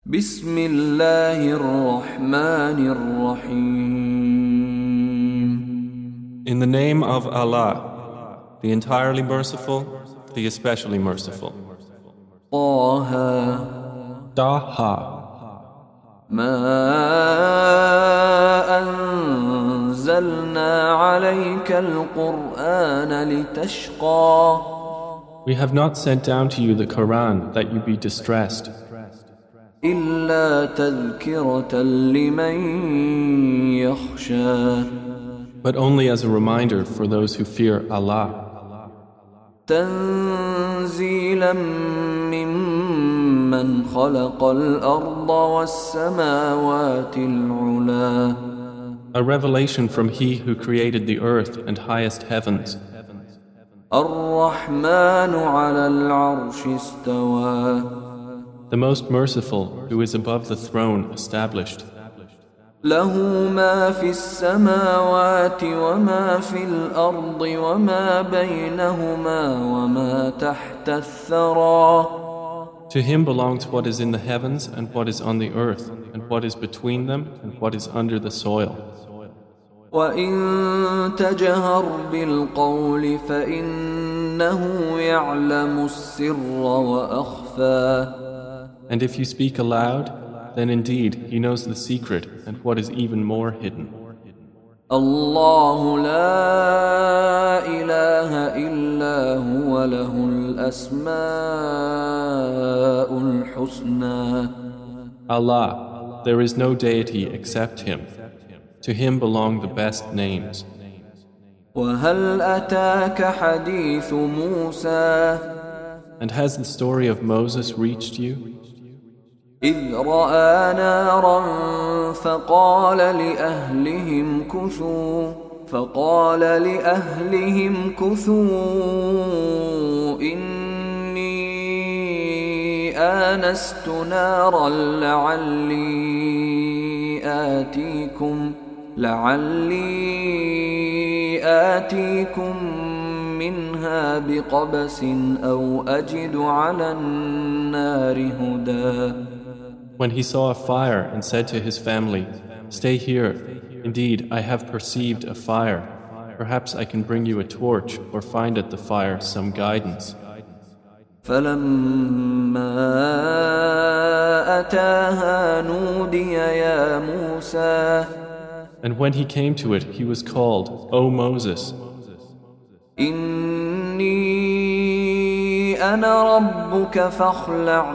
بسم الله الرحمن الرحيم. In the name of Allah, the entirely merciful, the especially merciful. طه Taha. ما أنزلنا عليك القرآن لتشقى. We have not sent down to you the Quran that you be distressed, إلا تذكرة لمن يخشى. but only as a reminder for those who fear Allah. تنزيلا ممن خلق الأرض والسماوات العلا. A revelation from He who created the earth and highest heavens. الرحمن على العرش استوى. The most merciful, who is above the throne, established. له ما في السماوات وما في الأرض وما بينهما وما تحت الثرى. To Him belongs what is in the heavens and what is on the earth, and what is between them and what is under the soil. وإن تجهر بالقول فإنه يعلم السر وأخفى. And if you speak aloud, then indeed He knows the secret and what is even more hidden. الله لا إله إلا هو له الأسماء الحسنى. Allah, there is no deity except Him. To Him belong the best names. وهل أتاك حديث موسى. And has the story of Moses reached you? إذ رأى نارا فقال لأهلهم كثوا إني آنست نارا لعلي آتيكم منها بقبس أو أجد على النار هدى. When he saw a fire and said to his family, "Stay here. Indeed, I have perceived a fire. Perhaps I can bring you a torch or find at the fire some guidance." فلما أتاها نودي يا موسى. And when he came to it, he was called, "O Moses, إني أنا ربك فاخلع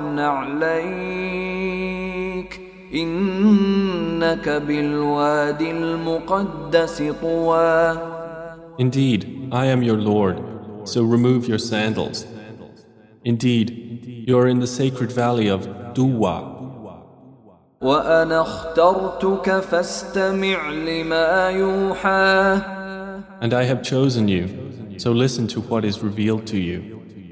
نعليك إنك بالوادي المقدس طوى. Indeed, I am your Lord, so remove your sandals. Indeed, you are in the sacred valley of Duwa. وأنا اخترتك فاستمع لما يوحى. And I have chosen you, so listen to what is revealed to you.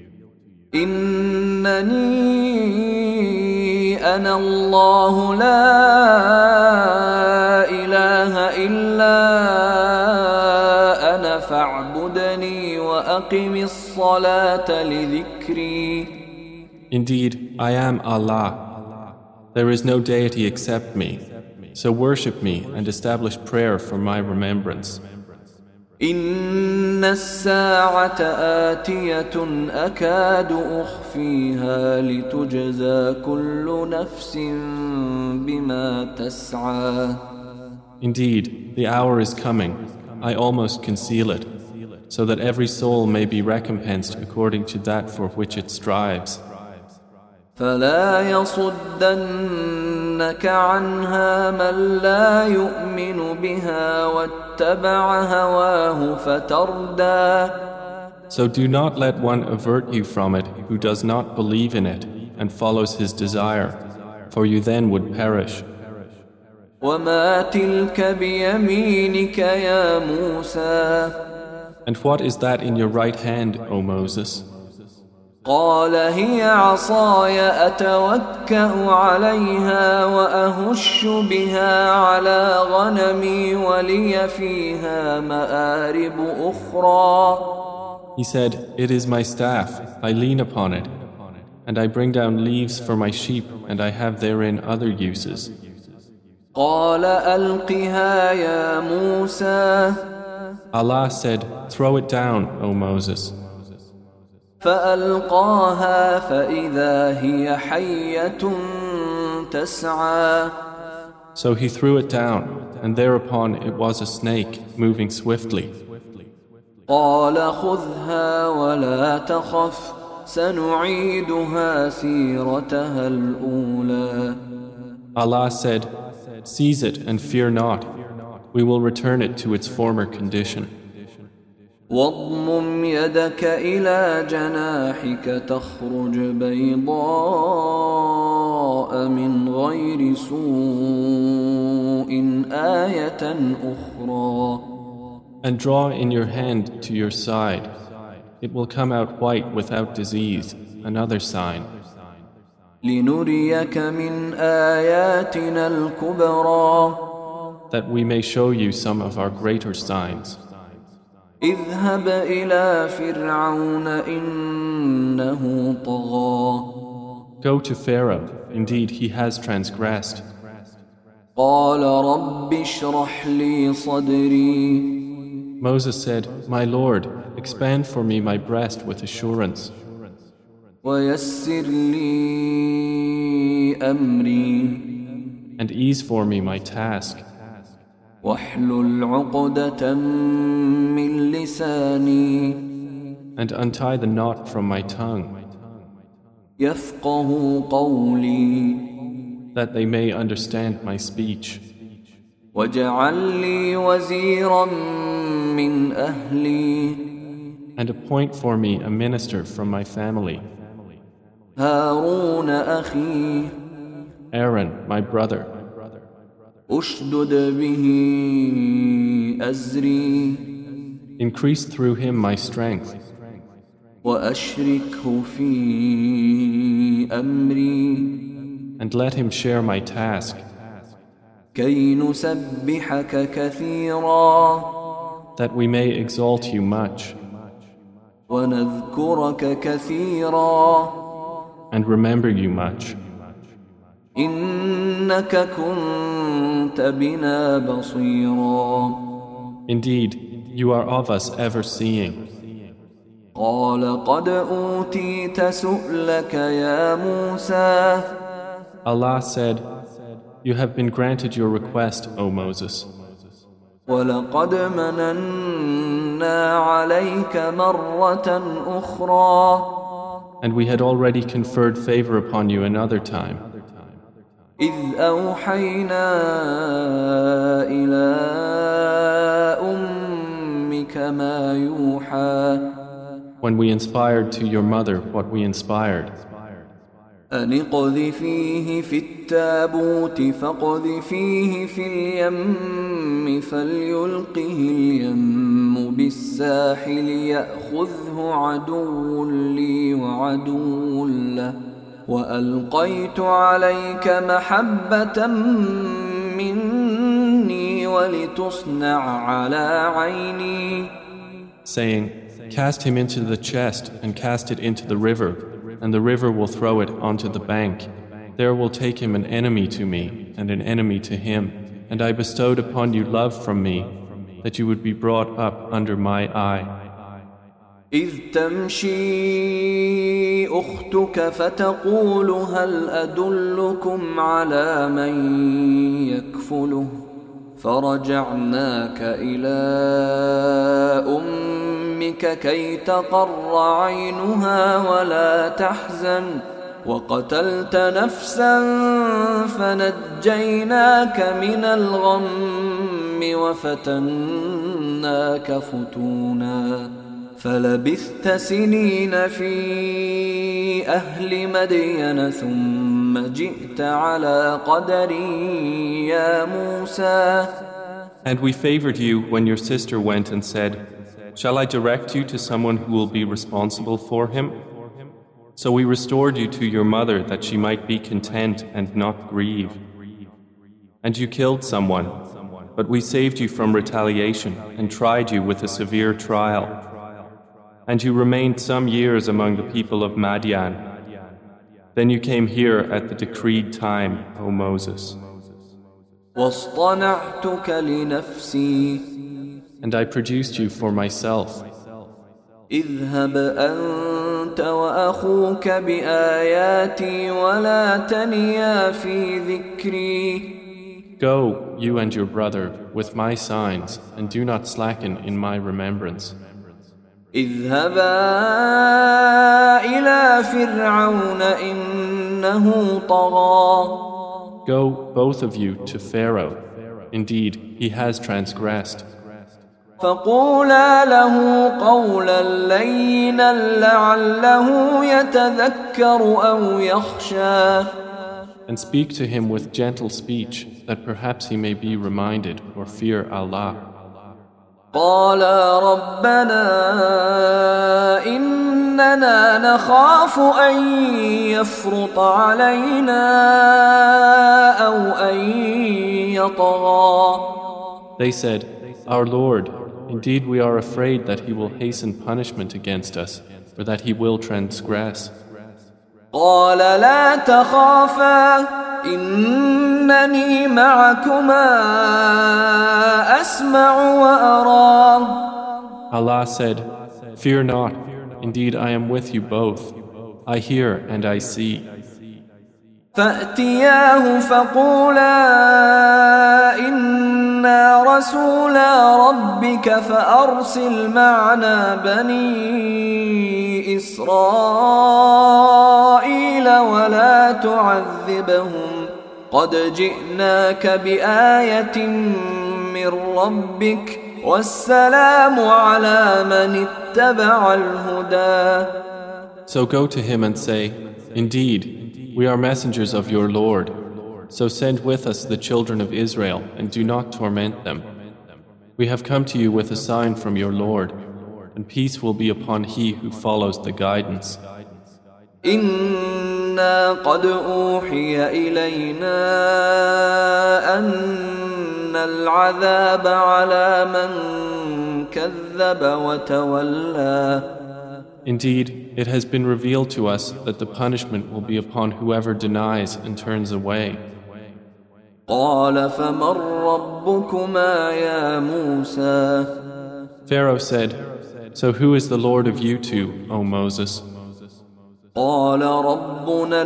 إنني أنا الله لا إله إلا أنا فاعبدني وأقم الصلاة لذكري. Indeed, I am Allah. There is no deity except me, so worship me and establish prayer for my remembrance. إن الساعة آتية أكاد أخفيها لتجزى كل نفس بما تسعى. Indeed, the hour is coming. I almost conceal it, so that every soul may be recompensed according to that for which it strives. فلا يصدنك عنها من لا يؤمن بها واتبع هواه فتردى. So do not let one avert you from it who does not believe in it and follows his desire, for you then would perish. وما تلك بيمينك يا موسى. And what is that in your right hand, O Moses? قال هي عصاي أتوكأ عليها وأهش بها على غنمي ولي فيها مآرب أخرى. He said, "It is my staff, I lean upon it, And I bring down leaves for my sheep, and I have therein other uses. قال ألقها يا موسى Allah said, throw it down, O Moses. فألقاها فإذا هي حية تسعى So he threw it down, and thereupon it was a snake moving swiftly. قال خذها ولا تخف سنعيدها سيرتها الأولى Allah said, seize it and fear not. We will return it to its former condition. واضمم يدك إلى جناحك تخرج بيضاء من غير سوء آية أخرى And draw in your hand to your side. It will come out white without disease, another sign. لنريك من آياتنا الكبرى That we may show you some of our greater signs. اذهب إلى فرعون إنه طغى Go to Pharaoh, indeed he has transgressed. قال رب اشرح لي صدري Moses said, my Lord, expand for me my breast with assurance. ويسر لي أمري And ease for me my task. واحلل عقدة من لساني And untie the knot from my tongue, يفقه قولي that they may understand my speech. واجعل لي وزيرا من أهلي And appoint for me a minister from my family, هارون أخي Aaron, my brother. أشدد به أزري Increase through him my strength, وأشركه في أمري and let him share my task, كي نسبحك كثيرا that we may exalt you much ونذكرك كثيرا and remember you much. إنك كنت بنا بصيرا Indeed, you are of us ever seeing. قال قد أوتيت سؤلك يا موسى Allah said, you have been granted your request, O Moses. ولقد مننا عليك مرة أخرى And we had already conferred favor upon you another time, إذ أوحينا إلى أمك ما يوحى when we inspired to your mother what we inspired. أن اقذفيه في التابوت فاقذفيه في اليم فليلقه اليم بالساحل يأخذه عدو لي وعدو له وألقيت عليك محبة مني ولتصنع على عيني Saying, cast him into the chest and cast it into the river, and the river will throw it onto the bank. There will take him an enemy to me and an enemy to him. And I bestowed upon you love from me, that you would be brought up under my eye. إذ تمشي أختك فتقول هل أدلكم على من يكفله فرجعناك إلى أمك كي تقر عينها ولا تحزن وقتلت نفسا فنجيناك من الغم وفتناك فتونا فلبثت سنين في أهل مدين ثم جئت على قدر يا موسى. And we favored you when your sister went and said, shall I direct you to someone who will be responsible for him? So we restored you to your mother that she might be content and not grieve. And you killed someone, but we saved you from retaliation and tried you with a severe trial. And you remained some years among the people of Madian. Then you came here at the decreed time, O Moses. واصطنعتك لنفسي And I produced you for myself. اذهب أنت وأخوك بآياتي ولا تنيا في ذكري. Go, you and your brother, with my signs, and do not slacken in my remembrance. اذهبا إلى فرعون إنه طغى. Go, both of you, to Pharaoh. Indeed, he has transgressed. فقولا له قولا لينا لعله يتذكر أو يخشى. And speak to him with gentle speech, that perhaps he may be reminded or fear Allah. قالا ربنا إننا نخاف أن يفرط علينا أو أن يطغى. They said, Our Lord, indeed we are afraid that he will hasten punishment against us, or that he will transgress. قال لا تخافا إنني معكما أسمع وأرى. Allah said, Fear not, indeed I am with you both. I hear and I see. فأتياه فقولا إنا رسولا ربك فأرسل معنا بني إسرائيل ولا تعذبهم قد جئناك بآية من ربك والسلام على من اتبع الهدى. So go to him and say, Indeed, we are messengers of your Lord. So send with us the children of Israel and do not torment them. We have come to you with a sign from your Lord, and peace will be upon he who follows the guidance. إنا قد أوحي إلينا أن العذاب على من كذب وتولى. Indeed, it has been revealed to us that the punishment will be upon whoever denies and turns away. قال فمن ربكما يا موسى. Pharaoh said, So who is the Lord of you two, O Moses? قال ربنا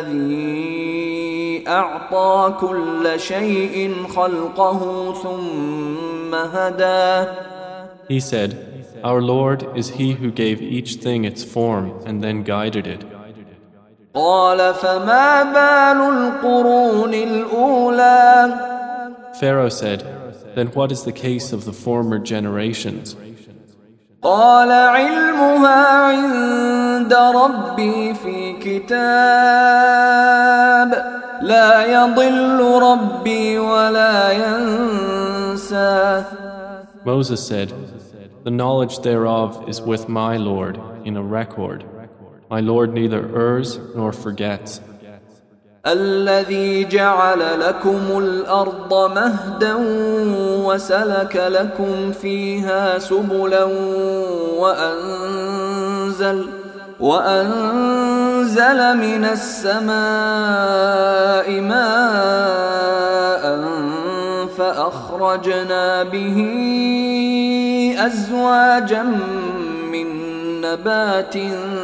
الذي أعطى كل شيء خلقه ثم هدى. He said, Our Lord is he who gave each thing its form and then guided it. قال فما بال القرون الأولى. Pharaoh said, Then what is the case of the former generations? قال علمها عند ربي في كتاب لا يضل ربي ولا ينسى. Moses said, The knowledge thereof is with my Lord in a record. My Lord neither errs nor forgets. الذي جعل لكم الأرض مهدا وسلك لكم فيها سبلا وأنزل من السماء ماء فأخرجنا به أزواجا من نبات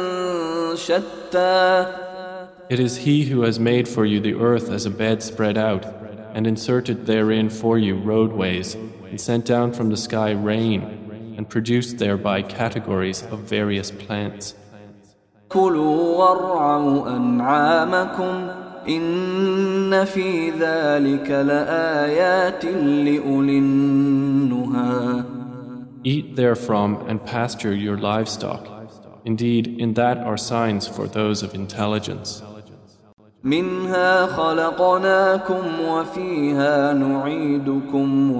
شتى. It is He who has made for you the earth as a bed spread out, and inserted therein for you roadways, and sent down from the sky rain, and produced thereby categories of various plants. كلوا وارعوا أنعامكم إن في ذلك لآيات لأولي النهى. Eat therefrom and pasture your livestock. Indeed, in that are signs for those of intelligence. منها خلقناكم وفيها نعيدكم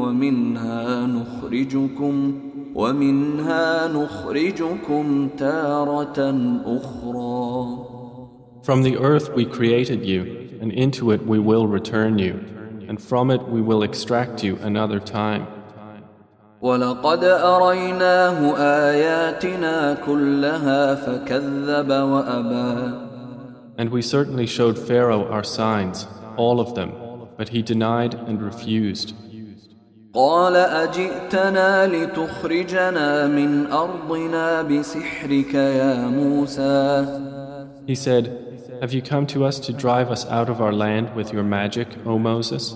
ومنها نخرجكم تارة أخرى. From the earth we created you, and into it we will return you, and from it we will extract you another time. ولقد أريناه آياتنا كلها فكذب وأبى. And we certainly showed Pharaoh our signs, all of them, but he denied and refused. قال أجئتنا لتخرجنا من أرضنا بسحرك يا موسى. He said, have you come to us to drive us out of our land with your magic, O Moses?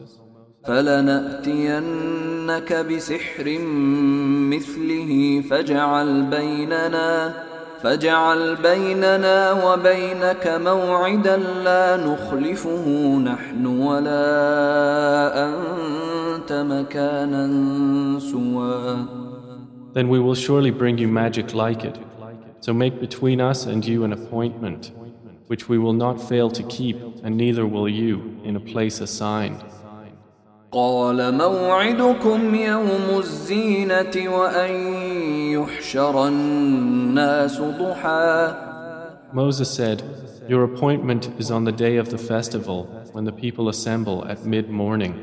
فلنأتينك بسحر مثله فاجعل بيننا وبينك موعدا لا نخلفه نحن ولا أنت مكانا سوى. Then we will surely bring you magic like it. So make between us and you an appointment, which we will not fail to keep, and neither will you, in a place assigned. قال موعدكم يوم الزينة وأن يحشر الناس ضحى. Moses said, your appointment is on the day of the festival, when the people assemble at mid-morning.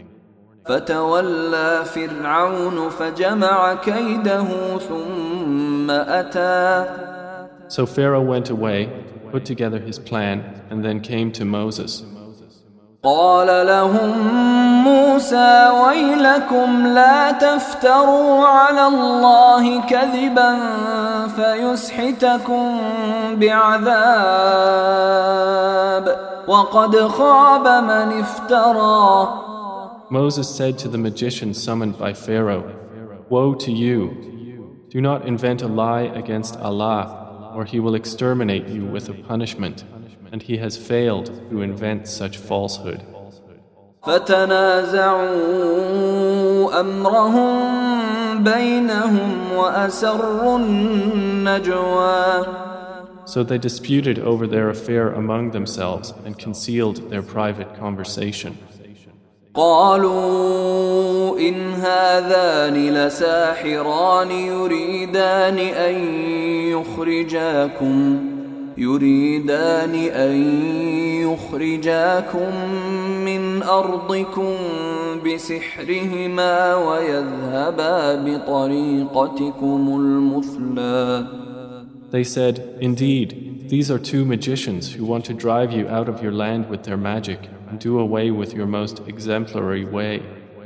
فتولى فرعون فجمع كيده ثم أتى. So Pharaoh went away, put together his plan, and then came to Moses. قال لهم موسى ويلكم لا تفتروا على الله كذبا فيسحتكم بعذاب وقد خاب من افترى. Moses said to the magician summoned by Pharaoh, woe to you! Do not invent a lie against Allah, or He will exterminate you with a punishment, and he has failed who invents such falsehood. فتنازعوا أمرهم بينهم وأسروا النجوى. So they disputed over their affair among themselves and concealed their private conversation. قالوا إن هذان لساحران يريدان أن يخرجاكم من أرضكم بسحرهما ويذهبا بطريقتكم المثلى. They said, indeed, these are two magicians who want to drive you out of your land with their magic and do away with your most exemplary way.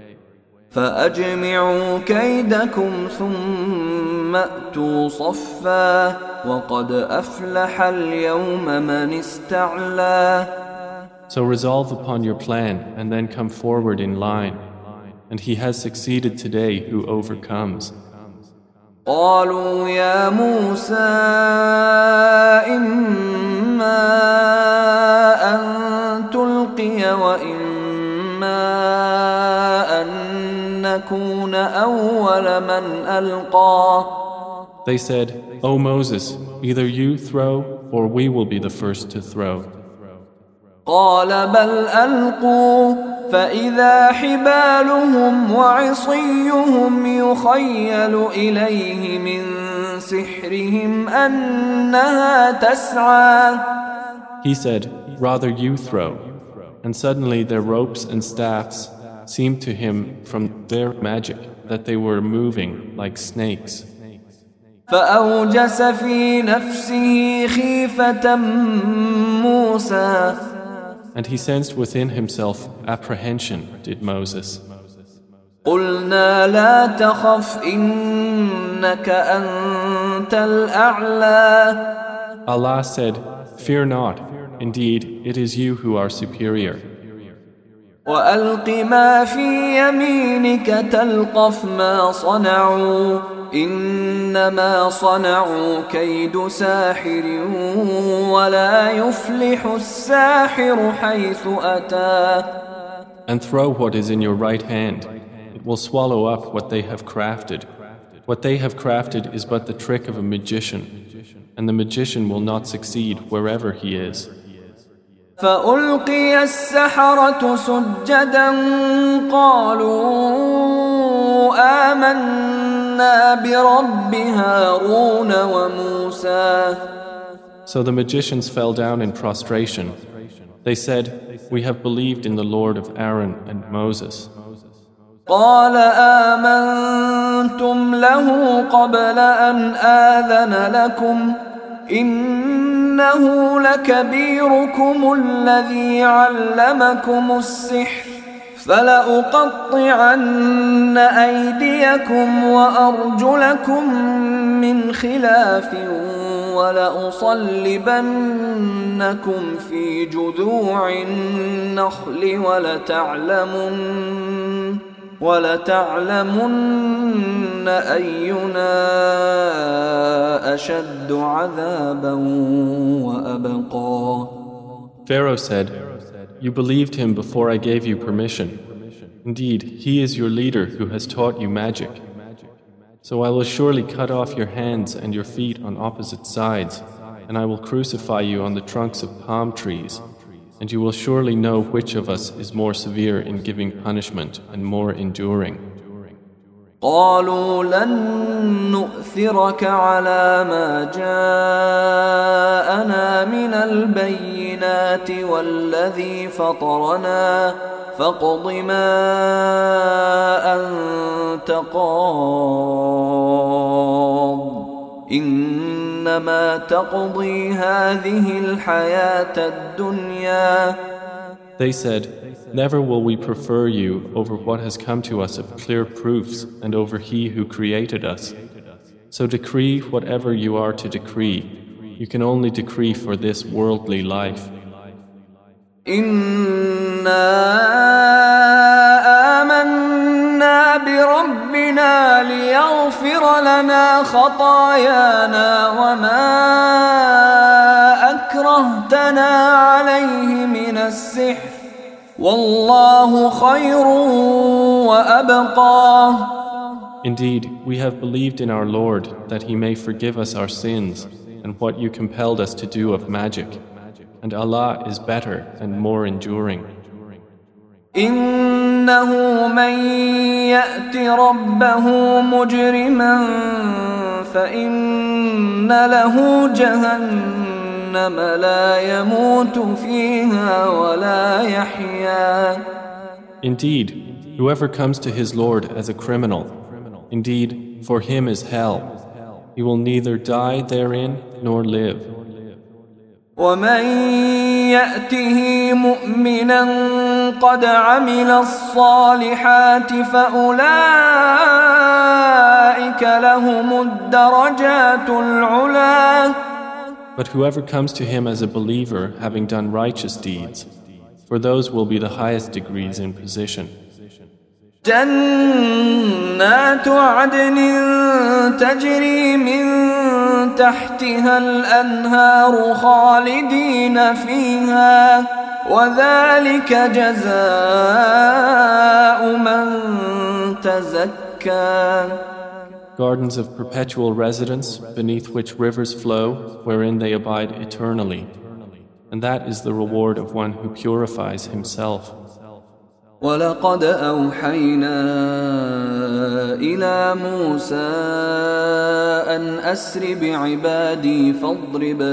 فأجمعوا كيدكم ثم أتوا صفا وقد أفلح اليوم من استعلى. So resolve upon your plan and then come forward in line, and he has succeeded today who overcomes. قالوا يا موسى إما أن تلقي وإما أن نكون أول من ألقى. They said, O Moses, either you throw or we will be the first to throw. قال بل ألقوا فإذا حبالهم وعصيهم يخيل إليه من سحرهم أنها تسعى. He said, rather you throw. And suddenly their ropes and staffs seemed to him from their magic that they were moving like snakes. فأوجس في نفسه خيفة موسى. And he sensed within himself apprehension, did Moses. قلنا لا تخف إنك أنت الأعلى. Allah said, fear not, indeed it is you who are superior. وألق ما في يمينك تلقف ما صنعوا إنما صنعوا كيد ساحر ولا يفلح الساحر حيث أتى. And throw what is in your right hand. It will swallow up what they have crafted. What they have crafted is but the trick of a magician, and the magician will not succeed wherever he is. فألقي السحرة سجدا قالوا آمنا برب هارون وموسى. So the magicians fell down in prostration. They said, we have believed in the Lord of Aaron and Moses. قال آمنتم له قبل أن آذن لكم إني إنه لكبيركم الذي علمكم السحر فلأقطعن أيديكم وأرجلكم من خلاف ولأصلبنكم في جذوع النخل ولتعلمن أينا أشد عذابا وأبقى. Pharaoh said, "You believed him before I gave you permission. Indeed, he is your leader who has taught you magic. So I will surely cut off your hands and your feet on opposite sides, and I will crucify you on the trunks of palm trees, and you will surely know which of us is more severe in giving punishment and more enduring." قالوا لن نؤثرك على ما جاءنا من البينات والذي فطرنا فاقض ما أنت قاض إنما تقضي هذه الحياة الدنيا. They said, "Never will we prefer you over what has come to us of clear proofs and over He who created us. So decree whatever you are to decree. You can only decree for this worldly life." إنا آمنا بربنا ليغفر لنا خطايانا وما أكرهتنا عليه من السحر والله خير وأبقى. Indeed, we have believed in our Lord that He may forgive us our sins and what you compelled us to do of magic, and Allah is better and more enduring. إنه من يأت ربه مجرما فإن له جهنم لا يموت فيها ولا يحيا. Indeed, whoever comes to his Lord as a criminal, indeed, for him is hell. He will neither die therein nor live. ومن يأته مؤمنا قد عمل الصالحات فأولئك لهم الدرجات العلا. But whoever comes to him as a believer having done righteous deeds, for those will be the highest degrees in position. جنات عدن تجري من تحتها الأنهار خالدين فيها وذلك جزاء من تزكى. Gardens of perpetual residence beneath which rivers flow, wherein they abide eternally. And that is the reward of one who purifies himself. ولقد أوحينا إلى موسى أن أسر بعبادي فاضرب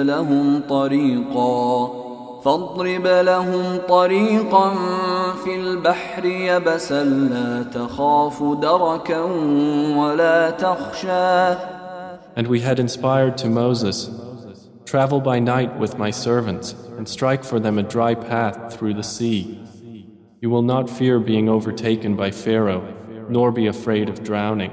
لهم طريقا في البحر يبسا لا تخاف دركا ولا تخشى. And we had inspired to Moses, "Travel by night with my servants and strike for them a dry path through the sea. You will not fear being overtaken by Pharaoh, nor be afraid of drowning."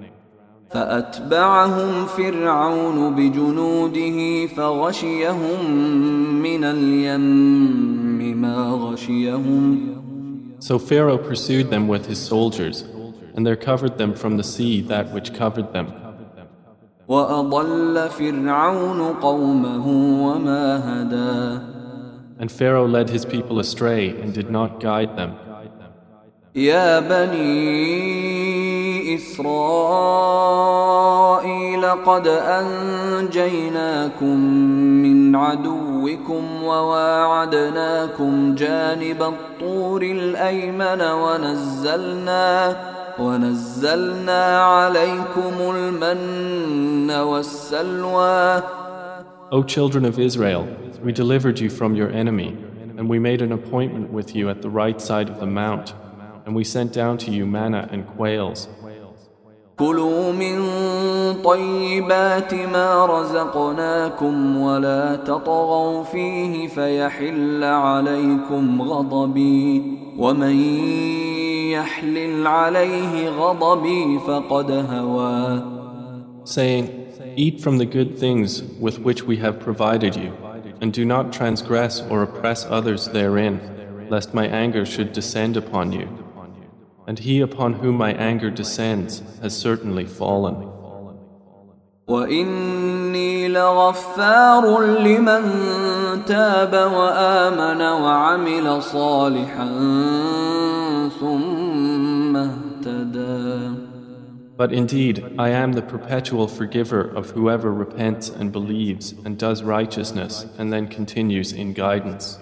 فأتبعهم فرعون بجنوده فغشيهم من اليم ما غشيهم. So Pharaoh pursued them with his soldiers, and there covered them from the sea that which covered them. وأضل فرعون قومه وما هدى. And Pharaoh led his people astray and did not guide them. يا بني إسرائيل قد أنجيناكم من عدوكم وواعدناكم جانب الطور الأيمن ونزلنا عليكم المن والسلوى. O children of Israel, we delivered you from your enemy, and we made an appointment with you at the right side of the mount, and we sent down to you manna and quails. كلوا من طيبات ما رزقناكم ولا تطغوا فيه فيحل عليكم غضبي ومن يحلل عليه غضبي فقد هوى. Saying, eat from the good things with which we have provided you, and do not transgress or oppress others therein, lest my anger should descend upon you. And he upon whom my anger descends has certainly fallen. وَإِنِّي لَغَفَّارٌ لِمَنْ تَابَ وَآمَنَ وَعَمِلَ صَالِحًا ثُمَّ اهْتَدَى. But indeed, I am the perpetual forgiver of whoever repents and believes and does righteousness and then continues in guidance.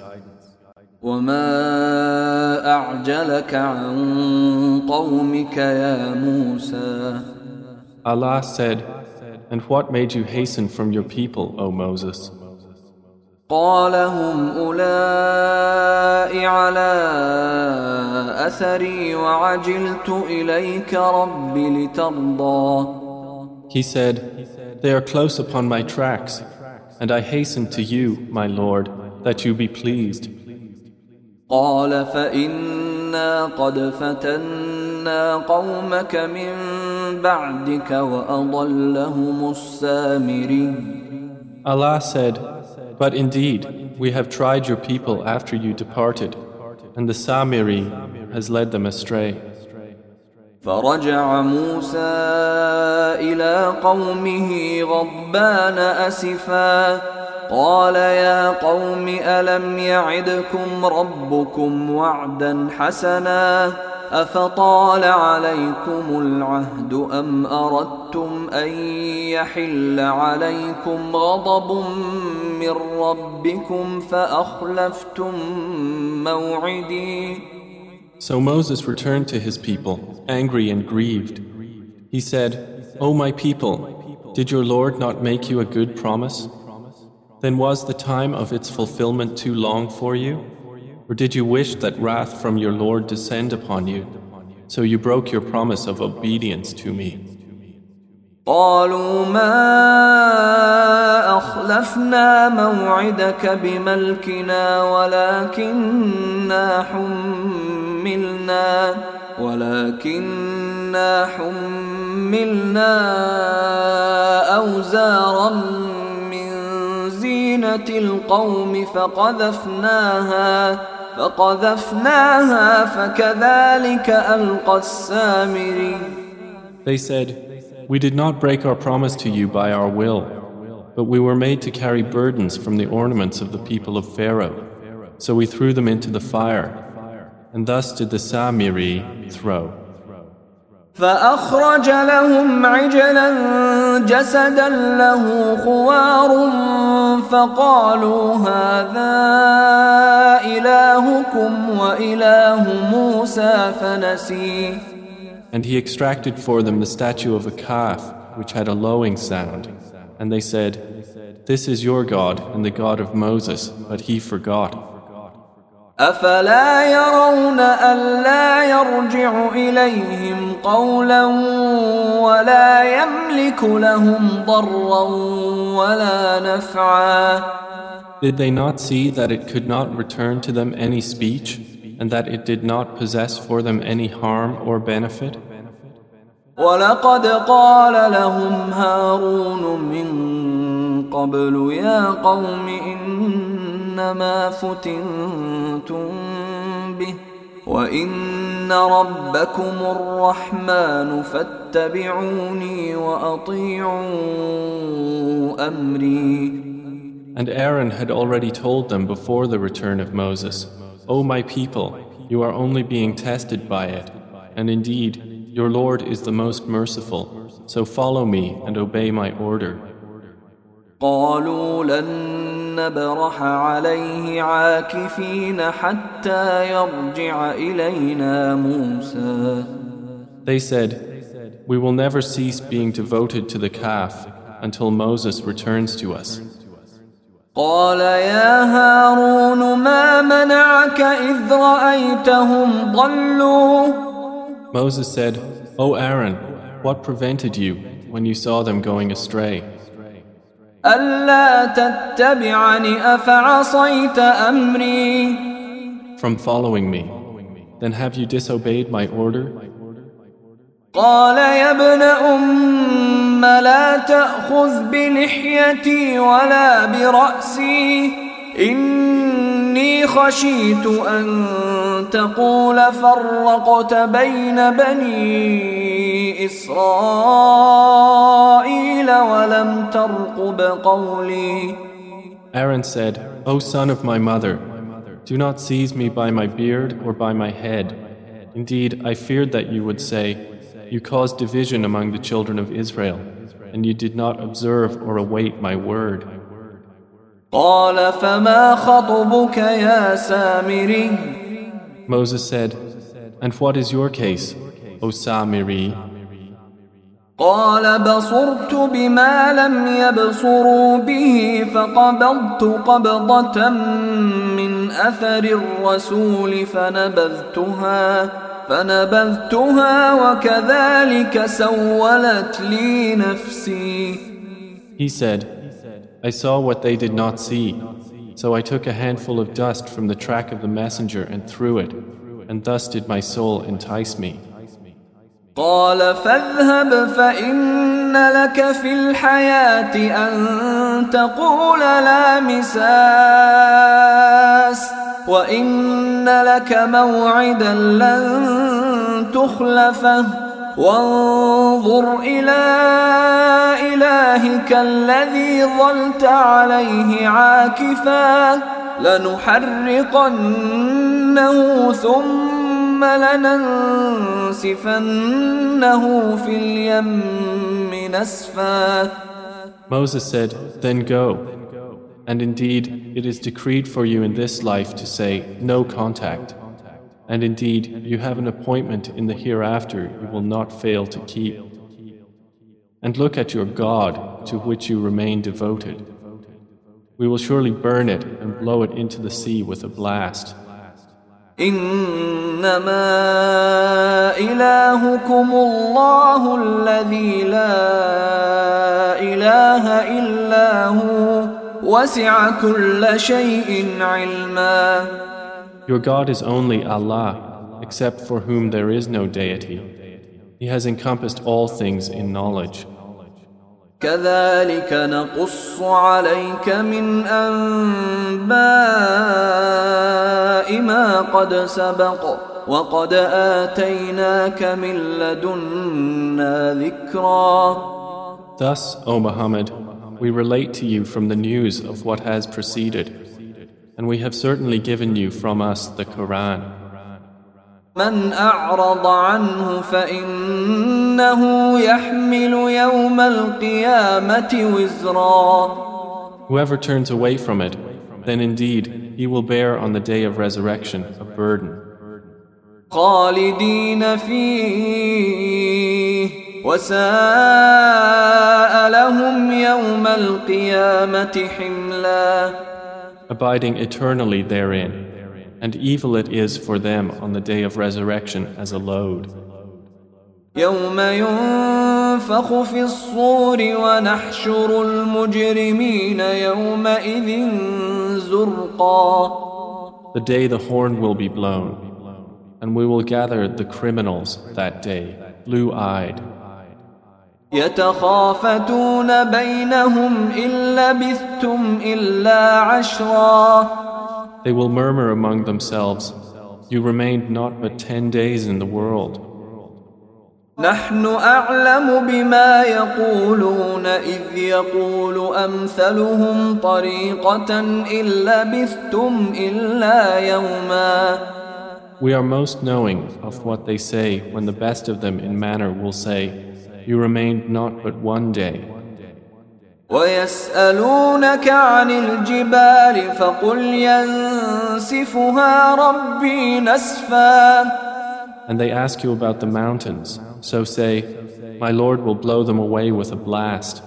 وَمَا أَعْجَلَكَ عَنْ قَوْمِكَ يَا مُوسَى. Allah said, and what made you hasten from your people, O Moses? قال هم أولئك على أثري وعجلت إليك رب لترضى. He said, they are close upon my tracks, and I hasten to you, my Lord, that you be pleased. قال فإنا قد فتنا قومك من بعدك وأضلهم السامري. Allah said, but indeed, we have tried your people after you departed, and the Samiri has led them astray. فرجع موسى إلى قومه غضبان أسفا قال يا قوم ألم يعدكم ربكم وعدا حسنا أفطال عليكم العهد أم أردتم أن يحل عليكم غضب من ربكم فأخلفتم موعدي. So Moses returned to his people, angry and grieved. He said, O my people, did your Lord not make you a good promise? Then was the time of its fulfillment too long for you? Or did you wish that wrath from your Lord descend upon you? So you broke your promise of obedience to me. قالوا ما أخلفنا موعدك بملكنا ولكننا حملنا أوزارا من زينة القوم فقذفناها فكذلك ألقى السامري. They said, we did not break our promise to you by our will, but we were made to carry burdens from the ornaments of the people of Pharaoh. So we threw them into the fire, and thus did the Samiri throw. فأخرج لهم عجلا جسدا له خوار فقالوا هذا إلهكم وإله موسى فنسي. And he extracted for them the statue of a calf which had a lowing sound. And they said, this is your God and the God of Moses, but he forgot. أفلا يرون ألا يرجع إليهم قولا ولا يملك لهم ضرا ولا نفعا. Did they not see that it could not return to them any speech, and that it did not possess for them any harm or benefit? وَلَقَدْ قَالَ لَهُمْ هَارُونُ مِنْ قَبْلُ يَا قَوْمِ إِنَّمَا فُتِنْتُمْ بِهِ وَإِنَّ رَبَّكُمُ الرَّحْمَنُ فَاتَّبِعُونِي وَأَطِيعُوا أَمْرِي. And Aaron had already told them before the return of Moses, O my people, you are only being tested by it, and indeed, your Lord is the most merciful, so follow me and obey my order. قالوا لن نبرح عليه عاكفين حتى يرجع إلينا موسى. They said, we will never cease being devoted to the calf until Moses returns to us. قال يا هارون ما منعك إذ رأيتهم ضلوا. Moses said, O Aaron, What prevented you when you saw them going astray? ألا تتبعني أفعصيت أمري From following me, then have you disobeyed my order? قال يا ابن أم لا تأخذ بلحيتي ولا برأسي إني خشيت أن تقول فرقت بين بني إسرائيل ولم ترقب قولي. Aaron said, O son of my mother, do not seize me by my beard or by my head. Indeed, I feared that you would say, you caused division among the children of Israel, and you did not observe or await my word. قال فما خطبك يا سامري. Moses said, and what is your case, O Samiri? قال بصرت بما لم يبصروا به فقبضت قبضة من أثر الرسول فنبذتها وكذلك سولت لي نفسي. He said, I saw what they did not see, so I took a handful of dust from the track of the messenger and threw it, and thus did my soul entice me. قال فاذهب فإن لك في الحياة أن تقول لا مساس وإن لك موعدا لن تخلفه وانظر إلى إلهك الذي ظلت عليه عاكفا لنحرقنه ثم لننسفنه في اليم نسفا. Moses said, then go. And indeed, it is decreed for you in this life to say, no contact. And indeed, you have an appointment in the hereafter you will not fail to keep. And look at your God, to which you remain devoted. We will surely burn it and blow it into the sea with a blast. إنما إلهكم الله الذي لا إله إلا هو وسع كل شيء علما. Your God is only Allah, except for whom there is no deity. He has encompassed all things in knowledge. كذلك نقص عليك من أنباء ما قد سبق وقد آتيناك من لدنا ذكرا. Thus, O Muhammad, we relate to you from the news of what has preceded, and we have certainly given you from us the Quran. من أعرض عنه فإنه يحمل يوم القيامة وزرا. Whoever turns away from it, then indeed he will bear on the day of resurrection a burden. خالدين فيه وساء لهم يوم القيامة حملا. Abiding eternally therein, and evil it is for them on the day of resurrection as a load. يوم ينفخ في الصور ونحشر المجرمين يومئذ زرقا. The day the horn will be blown, and we will gather the criminals that day, blue-eyed. يتخافتون بينهم إن لبثتم إلا عشرا. They will murmur among themselves, you remained not but 10 days in the world. نحن أعلم بما يقولون إذ يقول أمثلهم طريقة إن لبثتم إلا يوما. We are most knowing of what they say when the best of them in manner will say, you remained not but 1 day. ويسألونك عن الجبال فقل ينسفها ربي نسفا. And they ask you about the mountains, so say, my Lord will blow them away with a blast.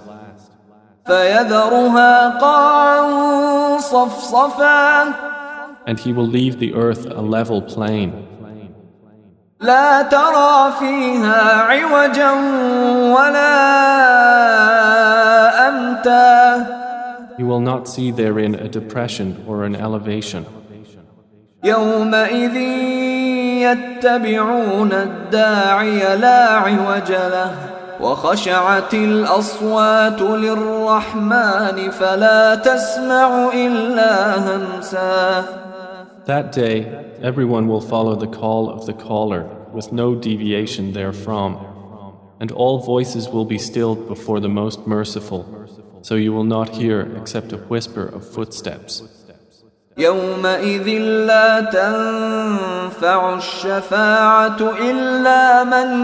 فيذرها قاعا صفصفا. And he will leave the earth a level plain. لا ترى فيها عوجا ولا أمتا. You will not see therein a depression or an elevation. يومئذ يتبعون الداعي لا عوج له وخشعت الأصوات للرحمن فلا تسمع إلا همسا. That day, everyone will follow the call of the caller with no deviation therefrom, and all voices will be stilled before the Most Merciful, so you will not hear except a whisper of footsteps. يومئذ لا تنفع الشفاعة إلا من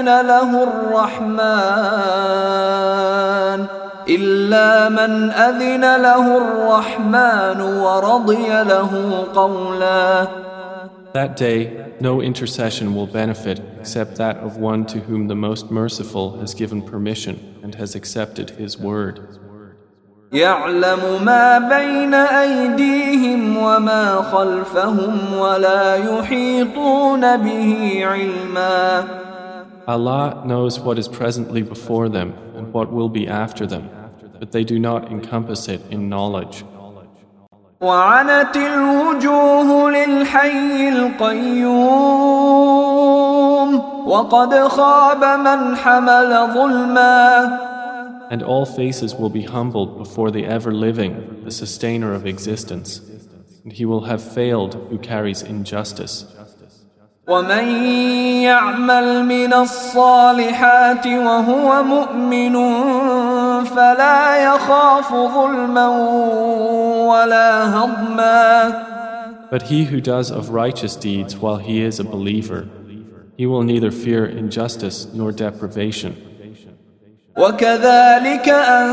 أذن له الرحمن ورضي له قولا. That day, no intercession will benefit except that of one to whom the Most Merciful has given permission and has accepted his word. يعلم ما بين أيديهم وما خلفهم ولا يحيطون به علما. Allah knows what is presently before them and what will be after them, but they do not encompass it in knowledge. وعنت الوجوه للحي القيوم وقد خاب من حمل ظلما. And all faces will be humbled before the ever-living, the sustainer of existence, and he will have failed who carries injustice. ومن يعمل من الصالحات وهو مؤمن فلا يخاف ظلما ولا هضما. But he who does of righteous deeds while he is a believer, he will neither fear injustice nor deprivation. وكذلك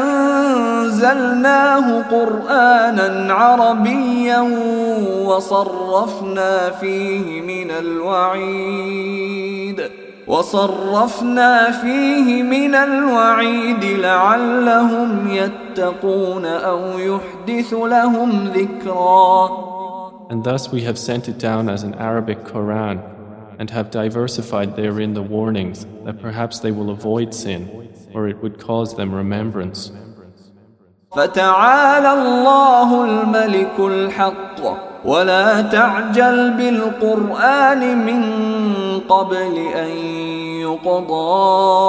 أنزلناه قرآنا عربيا وصرفنا فيه من الوعيد لعلهم يتقون أو يحدث لهم ذكرا. And thus we have sent it down as an Arabic Quran and have diversified therein the warnings that perhaps they will avoid sin or it would cause them remembrance. فتعالى الله الملك الحق ولا تعجل بالقرآن من قبل أن يقضى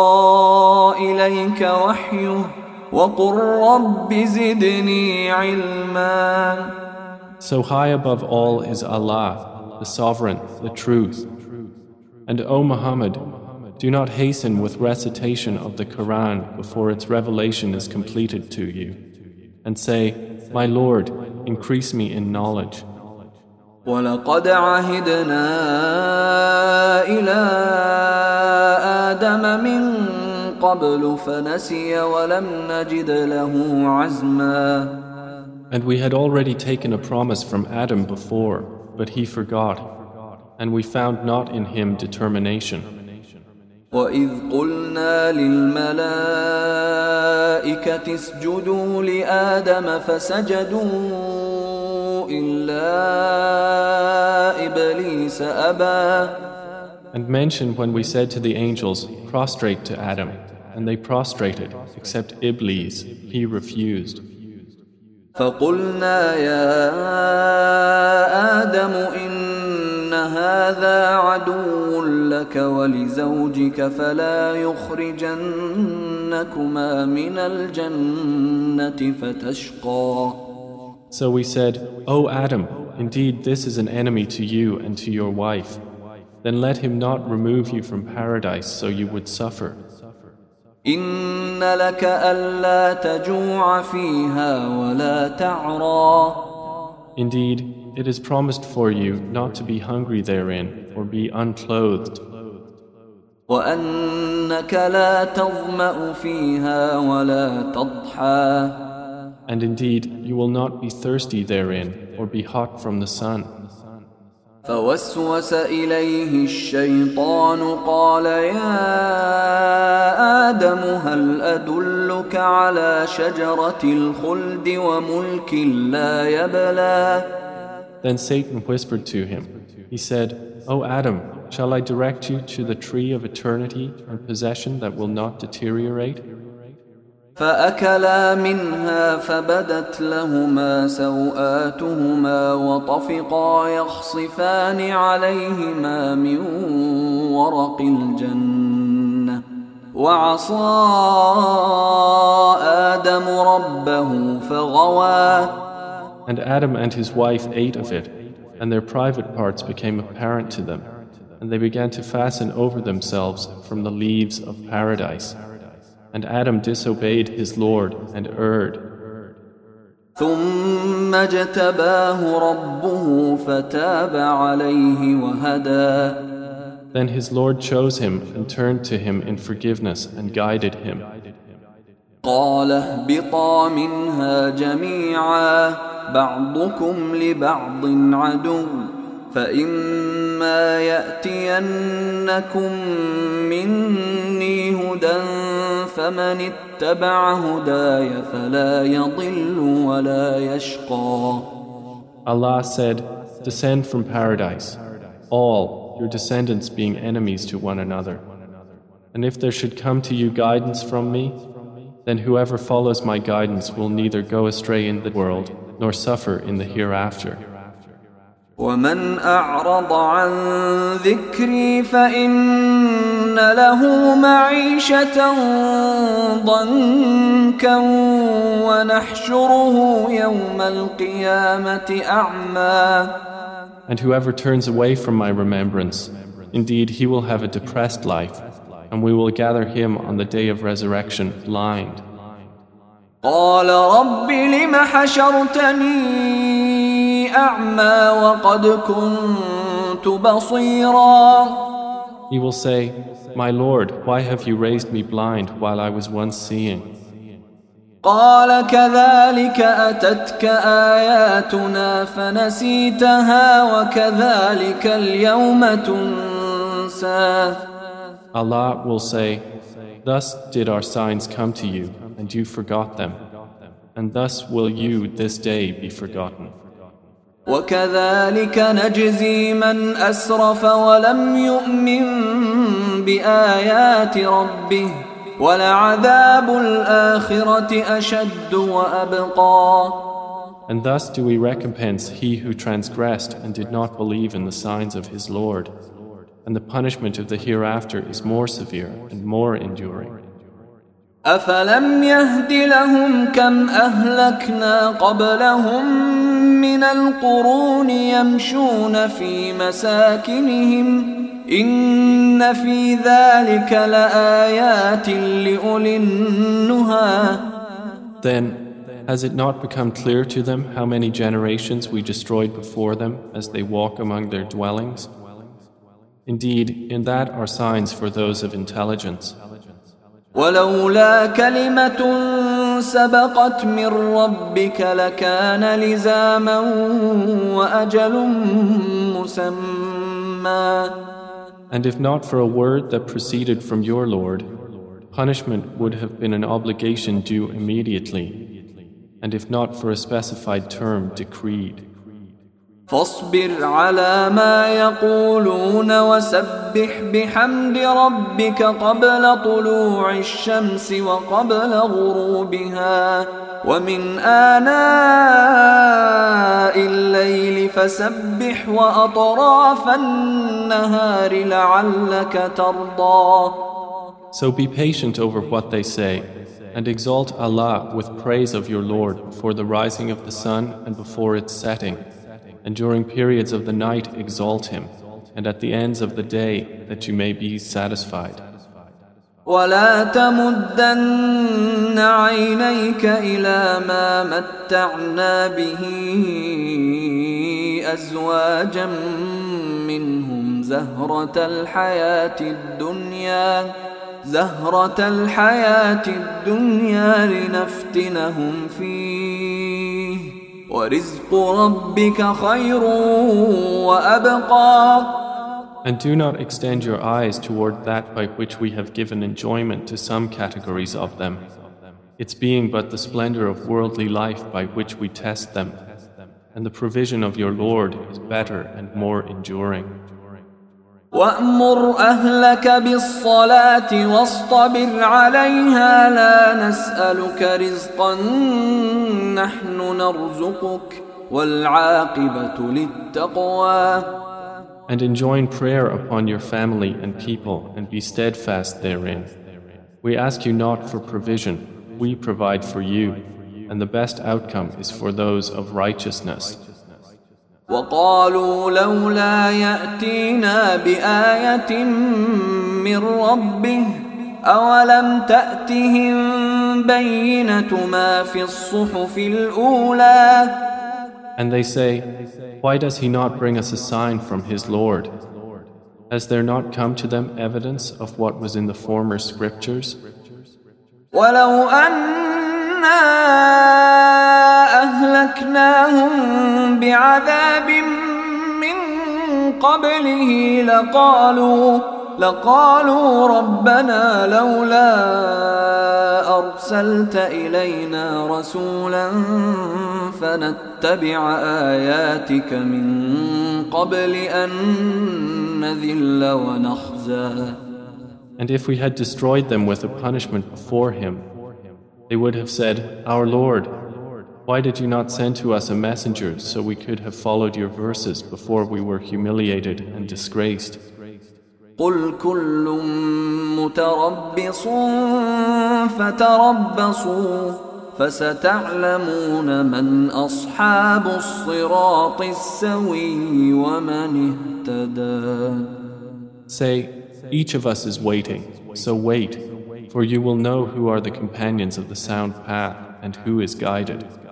إليك وحيه وقل رب زدني علما. So high above all is Allah, the Sovereign, the Truth. And O Muhammad, do not hasten with recitation of the Quran before its revelation is completed to you. And say, My Lord, increase me in knowledge. وَلَقَدْ عَهِدْنَا إِلَىٰ آدَمَ مِن قَبْلُ فَنَسِيَ وَلَمْ نَجِدْ لَهُ عَزْمًا. And we had already taken a promise from Adam before, but he forgot, and we found not in him determination. وَإِذْ قُلْنَا لِلْمَلَائِكَةِ اسْجُدُوا لِآدَمَ فَسَجَدُوا إِلَّا إِبْلِيسَ أَبَى. And mention when we said to the angels, Prostrate to Adam, and they prostrated, except Iblis, he refused. فَقُلْنَا يَا آدَمُ إِنَّ هَذَا عَدُوٌّ لَكَ وَلِزَوْجِكَ فَلَا يُخْرِجَنَّكُمَا مِنَ الْجَنَّةِ فَتَشْقَى. So we said, O Adam, indeed this is an enemy to you and to your wife. Then let him not remove you from paradise so you would suffer. إِنَّ لَكَ أَلَّا تَجُوعَ فِيهَا وَلَا تَعْرَى. Indeed, it is promised for you not to be hungry therein or be unclothed. وَأَنَّكَ لَا تَظْمَأُ فِيهَا وَلَا تَضْحَى. And indeed, you will not be thirsty therein or be hot from the sun. فوسوس إليه الشيطان قال يا آدم هل أدلك على شجرة الخلد وملك لا يبلى. Then Satan whispered to him. He said, O Adam, shall I direct you to the tree of eternity and possession that will not deteriorate? فأكلا منها فبدت لهما سوآتهما وطفقا يخصفان عليهما من ورق الجنة وعصى آدم ربه فغوى. And Adam and his wife ate of it, and their private parts became apparent to them, and they began to fasten over themselves from the leaves of paradise. And Adam disobeyed his Lord and erred. ثم اجتباه ربه فتاب عليه وهدى. Then his Lord chose him and turned to him in forgiveness and guided him. قال اهبطا منها جميعا بعضكم لبعض عدو فإما يأتينكم مني هدى فمن اتبع هداي فلا يضل ولا يشقى. Allah said, "Descend from paradise, all your descendants being enemies to one another. And if there should come to you guidance from me, then whoever follows my guidance will neither go astray in the world nor suffer in the hereafter. ومن أعرض عن ذكري فإن له معيشة ضنكا ونحشره يوم القيامة أعمى. And whoever turns away from my remembrance, indeed he will have a depressed life, and we will gather him on the day of resurrection blind. قال رب لم حشرتني أعمى وقد كنت بصيرا. He will say, "My Lord, why have you raised me blind while I was once seeing?" قال كذلك أتتك آياتنا فنسيتها وكذلك اليوم تنسى. Allah will say, "Thus did our signs come to you, and you forgot them, and thus will you this day be forgotten." وكذلك نجزي من أسرف ولم يؤمن بآيات ربه ولعذاب الآخرة أشد وأبقى. And thus do we recompense he who transgressed and did not believe in the signs of his Lord, and the punishment of the hereafter is more severe and more enduring. أفلم يهد لهم كم أهلكنا قبلهم من القرون يمشون في مساكنهم إن في ذلك لآيات لأولي النهى. Then, has it not become clear to them how many generations we destroyed before them as they walk among their dwellings? Indeed, in that are signs for those of intelligence. ولولا كلمة سبقت من ربك لكان لزاما وأجل مسمى. And if not for a word that proceeded from your Lord, punishment would have been an obligation due immediately, and if not for a specified term decreed. فاصبر على ما يقولون وسبح بحمد ربك قبل طلوع الشمس وقبل غروبها ومن آناء الليل فسبح وأطراف النهار لعلك ترضى. So be patient over what they say, and exalt Allah with praise of your Lord before the rising of the sun and before its setting. And during periods of the night exalt him, and at the ends of the day that you may be satisfied. ولا تمدن عينيك إلى ما متعنا به أزواجا منهم زهرة الحياة الدنيا لنفتنهم فيه وَرِزْقُ رَبِّكَ خَيْرٌ وَأَبْقَى. And do not extend your eyes toward that by which we have given enjoyment to some categories of them, its being but the splendor of worldly life by which we test them, and the provision of your Lord is better and more enduring. وأمر أهلك بالصلاة واصطبر عليها لا نسألك رزقا نحن نرزقك والعاقبة للتقوى. And enjoin prayer upon your family and people and be steadfast therein. We ask you not for provision, we provide for you, and the best outcome is for those of righteousness. وقالوا لولا يأتينا بآية من ربه أولم تأتهم بينة ما في الصحف الأولى. And they say, why does he not bring us a sign from his Lord? Has there not come to them evidence of what was in the former scriptures? ولو أنا أهلكناهم بعذاب من قبله لقالوا ربنا لولا أرسلت إلينا رسولا فنتبع آياتك من قبل أن نذل ونخزى. And if we had destroyed them with a punishment before him, they would have said, Our Lord, why did you not send to us a messenger so we could have followed your verses before we were humiliated and disgraced? قل كل متربص فتربصوا فستعلمون من أصحاب الصراط السوي ومن اهتدى. Say, each of us is waiting, so wait, for you will know who are the companions of the sound path and who is guided.